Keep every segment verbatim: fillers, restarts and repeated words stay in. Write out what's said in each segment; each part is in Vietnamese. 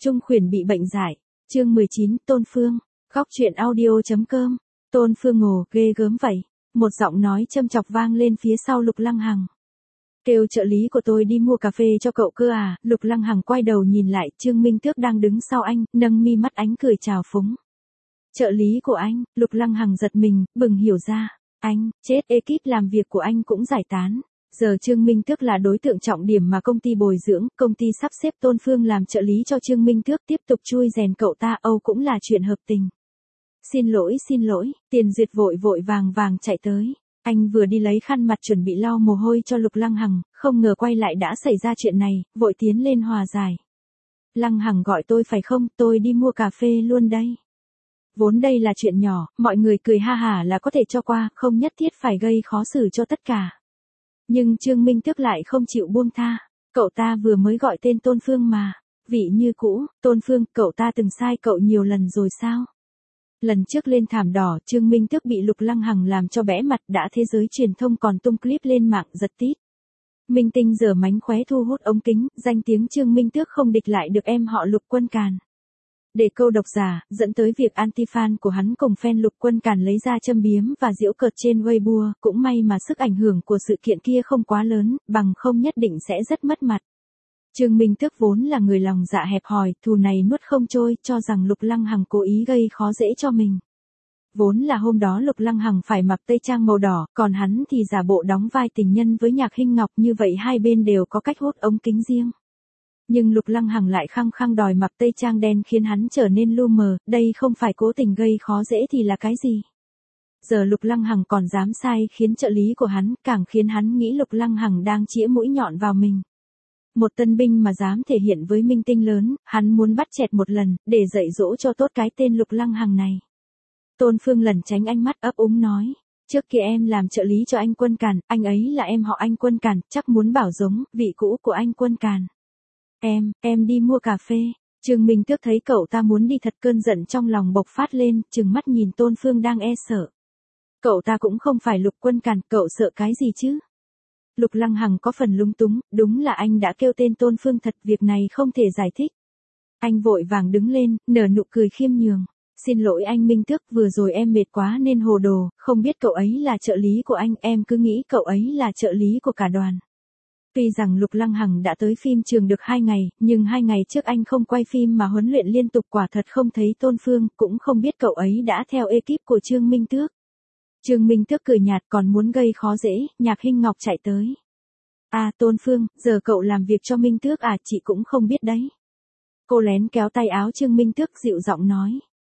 Trung Khuyển bị bệnh dại. Chương mười chín, Tôn Phương. Góc truyện audio.com. Tôn Phương ngồ, ghê gớm vậy. Một giọng nói châm chọc vang lên phía sau Lục Lăng Hằng. Kêu trợ lý của tôi đi mua cà phê cho cậu cơ à? Lục Lăng Hằng quay đầu nhìn lại, Trương Minh Tước đang đứng sau anh, nâng mi mắt ánh cười chào phúng. Trợ lý của anh? Lục Lăng Hằng giật mình, bừng hiểu ra. Anh, chết, ekip làm việc của anh cũng giải tán. Giờ Trương Minh Tước là đối tượng trọng điểm mà công ty bồi dưỡng, công ty sắp xếp Tôn Phương làm trợ lý cho Trương Minh Tước, tiếp tục chui rèn cậu ta, Âu cũng là chuyện hợp tình. Xin lỗi xin lỗi, Tiền Duyệt vội vội vàng vàng chạy tới. Anh vừa đi lấy khăn mặt chuẩn bị lau mồ hôi cho Lục Lăng Hằng, không ngờ quay lại đã xảy ra chuyện này, vội tiến lên hòa giải. Lăng Hằng gọi tôi phải không, tôi đi mua cà phê luôn đây. Vốn đây là chuyện nhỏ, mọi người cười ha hả là có thể cho qua, không nhất thiết phải gây khó xử cho tất cả. Nhưng Trương Minh Tước lại không chịu buông tha, cậu ta vừa mới gọi tên Tôn Phương mà, vị như cũ, Tôn Phương, cậu ta từng sai cậu nhiều lần rồi sao? Lần trước lên thảm đỏ, Trương Minh Tước bị Lục Lăng Hằng làm cho bẽ mặt, đã thế giới truyền thông còn tung clip lên mạng giật tít. Minh Tinh giờ mánh khóe thu hút ống kính, danh tiếng Trương Minh Tước không địch lại được em họ Lục Quân Càn. Để câu độc giả, dẫn tới việc anti-fan của hắn cùng fan Lục Quân Càn lấy ra châm biếm và giễu cợt trên Weibo, cũng may mà sức ảnh hưởng của sự kiện kia không quá lớn, bằng không nhất định sẽ rất mất mặt. Trương Minh Tước vốn là người lòng dạ hẹp hòi, thù này nuốt không trôi, cho rằng Lục Lăng Hằng cố ý gây khó dễ cho mình. Vốn là hôm đó Lục Lăng Hằng phải mặc tây trang màu đỏ, còn hắn thì giả bộ đóng vai tình nhân với Nhạc Hinh Ngọc, như vậy hai bên đều có cách hút ống kính riêng. Nhưng Lục Lăng Hằng lại khăng khăng đòi mặc tây trang đen khiến hắn trở nên lu mờ, đây không phải cố tình gây khó dễ thì là cái gì? Giờ Lục Lăng Hằng còn dám sai khiến trợ lý của hắn, càng khiến hắn nghĩ Lục Lăng Hằng đang chĩa mũi nhọn vào mình. Một tân binh mà dám thể hiện với minh tinh lớn, hắn muốn bắt chẹt một lần, để dạy dỗ cho tốt cái tên Lục Lăng Hằng này. Tôn Phương lẩn tránh ánh mắt ấp úng nói, trước kia em làm trợ lý cho anh Quân Càn, anh ấy là em họ anh Quân Càn, chắc muốn bảo giống, vị cũ của anh Quân Càn. Em, em đi mua cà phê. Trương Minh Tước thấy cậu ta muốn đi thật, cơn giận trong lòng bộc phát lên, trừng mắt nhìn Tôn Phương đang e sợ. Cậu ta cũng không phải Lục Quân Càn, cậu sợ cái gì chứ? Lục Lăng Hằng có phần lúng túng, đúng là anh đã kêu tên Tôn Phương thật, việc này không thể giải thích. Anh vội vàng đứng lên, nở nụ cười khiêm nhường. Xin lỗi anh Minh Tước, vừa rồi em mệt quá nên hồ đồ, không biết cậu ấy là trợ lý của anh, em cứ nghĩ cậu ấy là trợ lý của cả đoàn. Tuy rằng Lục Lăng Hằng đã tới phim trường được hai ngày, nhưng hai ngày trước anh không quay phim mà huấn luyện liên tục, quả thật không thấy Tôn Phương, cũng không biết cậu ấy đã theo ekip của Trương Minh Tước. Trương Minh Tước cười nhạt, còn muốn gây khó dễ, Nhạc Hinh Ngọc chạy tới. À Tôn Phương, giờ cậu làm việc cho Minh Tước à, chị cũng không biết đấy. Cô lén kéo tay áo Trương Minh Tước dịu giọng nói.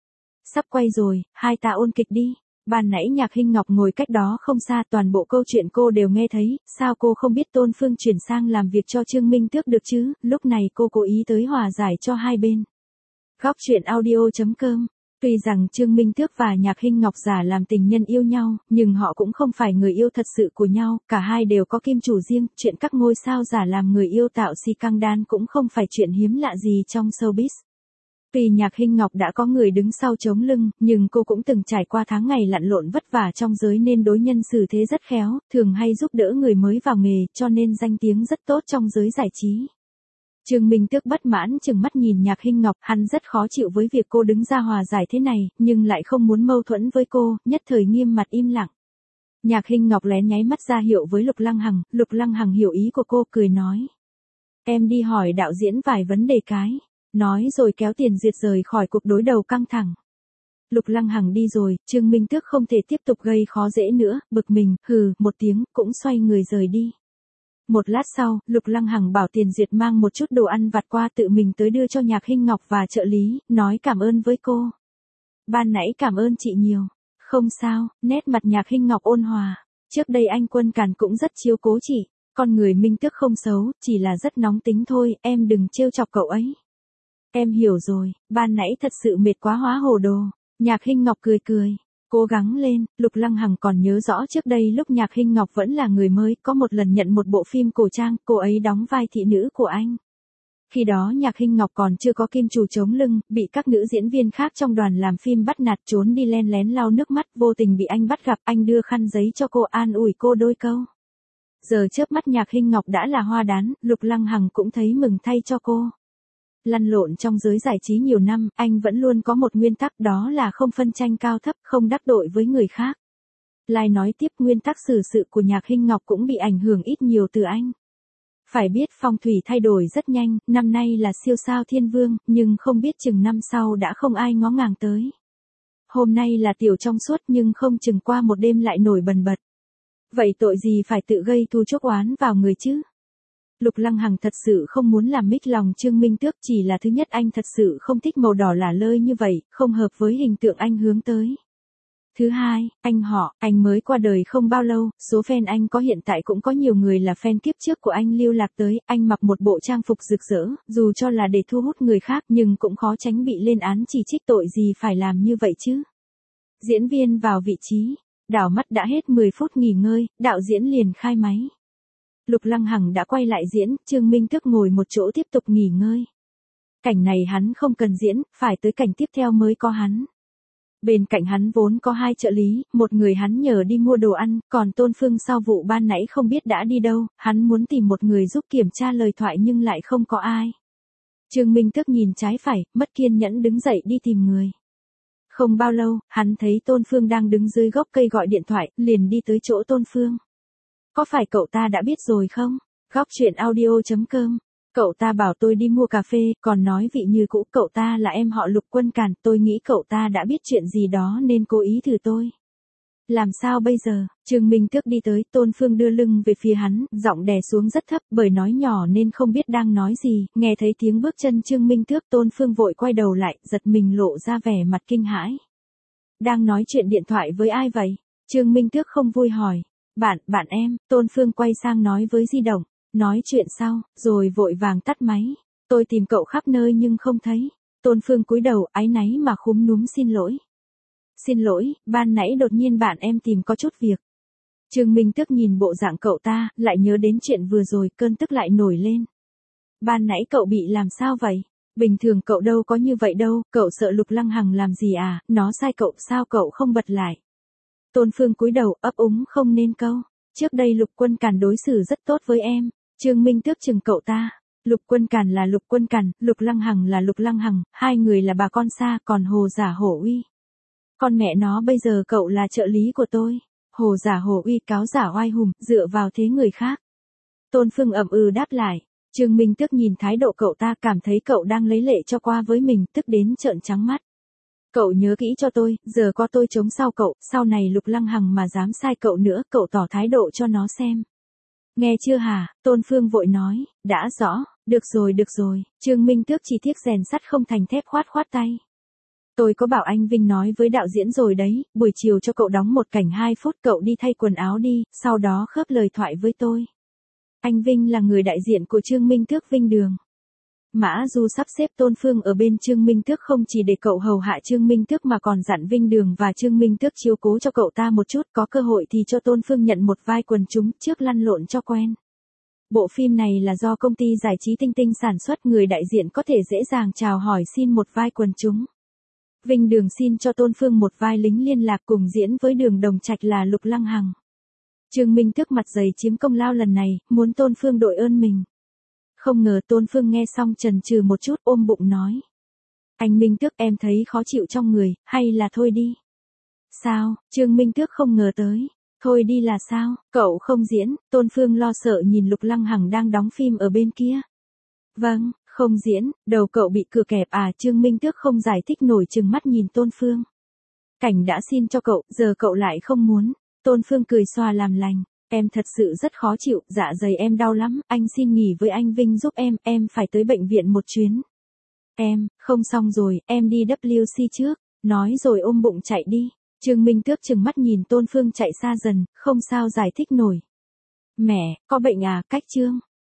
Sắp quay rồi, hai ta ôn kịch đi. Ban nãy Nhạc Hinh Ngọc ngồi cách đó không xa, toàn bộ câu chuyện cô đều nghe thấy, sao cô không biết Tôn Phương chuyển sang làm việc cho Trương Minh Tước được chứ, lúc này cô cố ý tới hòa giải cho hai bên. Góc truyện audio.com. Tuy rằng Trương Minh Tước và Nhạc Hinh Ngọc giả làm tình nhân yêu nhau, nhưng họ cũng không phải người yêu thật sự của nhau, cả hai đều có kim chủ riêng, chuyện các ngôi sao giả làm người yêu tạo si căng đan cũng không phải chuyện hiếm lạ gì trong showbiz. Tuy Nhạc Hinh Ngọc đã có người đứng sau chống lưng, nhưng cô cũng từng trải qua tháng ngày lặn lộn vất vả trong giới nên đối nhân xử thế rất khéo, thường hay giúp đỡ người mới vào nghề, cho nên danh tiếng rất tốt trong giới giải trí. Trương Minh Tước bất mãn chừng mắt nhìn Nhạc Hinh Ngọc, hắn rất khó chịu với việc cô đứng ra hòa giải thế này, nhưng lại không muốn mâu thuẫn với cô, nhất thời nghiêm mặt im lặng. Nhạc Hinh Ngọc lén nháy mắt ra hiệu với Lục Lăng Hằng, Lục Lăng Hằng hiểu ý của cô, cười nói. Em đi hỏi đạo diễn vài vấn đề cái. Nói rồi kéo Tiền Duyệt rời khỏi cuộc đối đầu căng thẳng. Lục Lăng Hằng đi rồi, Trương Minh Tước không thể tiếp tục gây khó dễ nữa, bực mình, hừ, một tiếng, cũng xoay người rời đi. Một lát sau, Lục Lăng Hằng bảo Tiền Duyệt mang một chút đồ ăn vặt qua, tự mình tới đưa cho Nhạc Hinh Ngọc và trợ lý, nói cảm ơn với cô. Ban nãy cảm ơn chị nhiều. Không sao, nét mặt Nhạc Hinh Ngọc ôn hòa. Trước đây anh Quân Càn cũng rất chiếu cố chị, con người Minh Tước không xấu, chỉ là rất nóng tính thôi, em đừng trêu chọc cậu ấy. Em hiểu rồi, ban nãy thật sự mệt quá hóa hồ đồ. Nhạc Hinh Ngọc cười cười. Cố gắng lên, Lục Lăng Hằng còn nhớ rõ trước đây lúc Nhạc Hinh Ngọc vẫn là người mới, có một lần nhận một bộ phim cổ trang, cô ấy đóng vai thị nữ của anh. Khi đó Nhạc Hinh Ngọc còn chưa có kim chủ chống lưng, bị các nữ diễn viên khác trong đoàn làm phim bắt nạt, trốn đi len lén lau nước mắt, vô tình bị anh bắt gặp, anh đưa khăn giấy cho cô, an ủi cô đôi câu. Giờ chớp mắt Nhạc Hinh Ngọc đã là hoa đán, Lục Lăng Hằng cũng thấy mừng thay cho cô. Lăn lộn trong giới giải trí nhiều năm, anh vẫn luôn có một nguyên tắc, đó là không phân tranh cao thấp, không đắc tội với người khác. Lai nói tiếp, nguyên tắc xử sự của Nhạc Hinh Ngọc cũng bị ảnh hưởng ít nhiều từ anh. Phải biết phong thủy thay đổi rất nhanh, năm nay là siêu sao thiên vương, nhưng không biết chừng năm sau đã không ai ngó ngàng tới. Hôm nay là tiểu trong suốt nhưng không chừng qua một đêm lại nổi bần bật. Vậy tội gì phải tự gây thù chuốc oán vào người chứ? Lục Lăng Hằng thật sự không muốn làm mích lòng Trương Minh Tước, chỉ là thứ nhất anh thật sự không thích màu đỏ lả lơi như vậy, không hợp với hình tượng anh hướng tới. Thứ hai, anh họ, anh mới qua đời không bao lâu, số fan anh có hiện tại cũng có nhiều người là fan kiếp trước của anh lưu lạc tới, anh mặc một bộ trang phục rực rỡ, dù cho là để thu hút người khác nhưng cũng khó tránh bị lên án chỉ trích, tội gì phải làm như vậy chứ. Diễn viên vào vị trí, đảo mắt đã hết mười phút nghỉ ngơi, đạo diễn liền khai máy. Lục Lăng Hằng đã quay lại diễn, Trương Minh Tước ngồi một chỗ tiếp tục nghỉ ngơi. Cảnh này hắn không cần diễn, phải tới cảnh tiếp theo mới có hắn. Bên cạnh hắn vốn có hai trợ lý, một người hắn nhờ đi mua đồ ăn, còn Tôn Phương sau vụ ban nãy không biết đã đi đâu, hắn muốn tìm một người giúp kiểm tra lời thoại nhưng lại không có ai. Trương Minh Tước nhìn trái phải, mất kiên nhẫn đứng dậy đi tìm người. Không bao lâu, hắn thấy Tôn Phương đang đứng dưới gốc cây gọi điện thoại, liền đi tới chỗ Tôn Phương. Có phải cậu ta đã biết rồi không? Góc chuyện audio chấm com. Cậu ta bảo tôi đi mua cà phê, còn nói vị như cũ, cậu ta là em họ Lục Quân Càn, tôi nghĩ cậu ta đã biết chuyện gì đó nên cố ý thử tôi. Làm sao bây giờ? Trương Minh Tước đi tới, Tôn Phương đưa lưng về phía hắn, giọng đè xuống rất thấp, bởi nói nhỏ nên không biết đang nói gì, nghe thấy tiếng bước chân Trương Minh Tước, Tôn Phương vội quay đầu lại, giật mình lộ ra vẻ mặt kinh hãi. Đang nói chuyện điện thoại với ai vậy? Trương Minh Tước không vui hỏi. Bạn, bạn em, Tôn Phương quay sang nói với di động, nói chuyện sau, rồi vội vàng tắt máy. Tôi tìm cậu khắp nơi nhưng không thấy. Tôn Phương cúi đầu, áy náy mà khúm núm xin lỗi. Xin lỗi, ban nãy đột nhiên bạn em tìm có chút việc. Trương Minh Tước nhìn bộ dạng cậu ta, lại nhớ đến chuyện vừa rồi, cơn tức lại nổi lên. Ban nãy cậu bị làm sao vậy? Bình thường cậu đâu có như vậy đâu, cậu sợ Lục Lăng Hằng làm gì à, nó sai cậu, sao cậu không bật lại? Tôn Phương cúi đầu, ấp úng không nên câu. Trước đây Lục Quân Càn đối xử rất tốt với em. Trương Minh Tước chừng cậu ta. Lục Quân Càn là Lục Quân Càn, Lục Lăng Hằng là Lục Lăng Hằng, hai người là bà con xa, còn Hồ Giả Hổ Uy. Con mẹ nó, bây giờ cậu là trợ lý của tôi. Hồ Giả Hổ Uy cáo giả oai hùng, dựa vào thế người khác. Tôn Phương ậm ừ đáp lại. Trương Minh Tước nhìn thái độ cậu ta, cảm thấy cậu đang lấy lệ cho qua với mình, tức đến trợn trắng mắt. Cậu nhớ kỹ cho tôi, giờ có tôi chống sau cậu, sau này Lục Lăng Hằng mà dám sai cậu nữa, cậu tỏ thái độ cho nó xem. Nghe chưa hả? Tôn Phương vội nói, đã rõ, được rồi được rồi, Trương Minh Tước chỉ tiếc rèn sắt không thành thép, khoát khoát tay. Tôi có bảo anh Vinh nói với đạo diễn rồi đấy, buổi chiều cho cậu đóng một cảnh hai phút, cậu đi thay quần áo đi, sau đó khớp lời thoại với tôi. Anh Vinh là người đại diện của Trương Minh Tước Vinh Đường. Mã Du sắp xếp Tôn Phương ở bên Trương Minh Tước không chỉ để cậu hầu hạ Trương Minh Tước mà còn dặn Vinh Đường và Trương Minh Tước chiếu cố cho cậu ta một chút, có cơ hội thì cho Tôn Phương nhận một vai quần chúng, trước lăn lộn cho quen. Bộ phim này là do công ty giải trí Tinh Tinh sản xuất, người đại diện có thể dễ dàng chào hỏi xin một vai quần chúng. Vinh Đường xin cho Tôn Phương một vai lính liên lạc cùng diễn với Đường Đồng Trạch là Lục Lăng Hằng. Trương Minh Tước mặt dày chiếm công lao lần này, muốn Tôn Phương đội ơn mình. Không ngờ Tôn Phương nghe xong chần chừ một chút, ôm bụng nói. Anh Minh Tước, em thấy khó chịu trong người, hay là thôi đi. Sao? Trương Minh Tước không ngờ tới. Thôi đi là sao? Cậu không diễn? Tôn Phương lo sợ nhìn Lục Lăng Hằng đang đóng phim ở bên kia. Vâng, không diễn, đầu cậu bị cửa kẹp à? Trương Minh Tước không giải thích nổi, trừng mắt nhìn Tôn Phương. Cảnh đã xin cho cậu, giờ cậu lại không muốn. Tôn Phương cười xòa làm lành. Em thật sự rất khó chịu, dạ dày em đau lắm, anh xin nghỉ với anh Vinh giúp em, em phải tới bệnh viện một chuyến. Em, không xong rồi, em đi vê kép xê trước, nói rồi ôm bụng chạy đi. Trương Minh Tước trừng mắt nhìn Tôn Phương chạy xa dần, không sao giải thích nổi. Mẹ, có bệnh à? Cách Trương.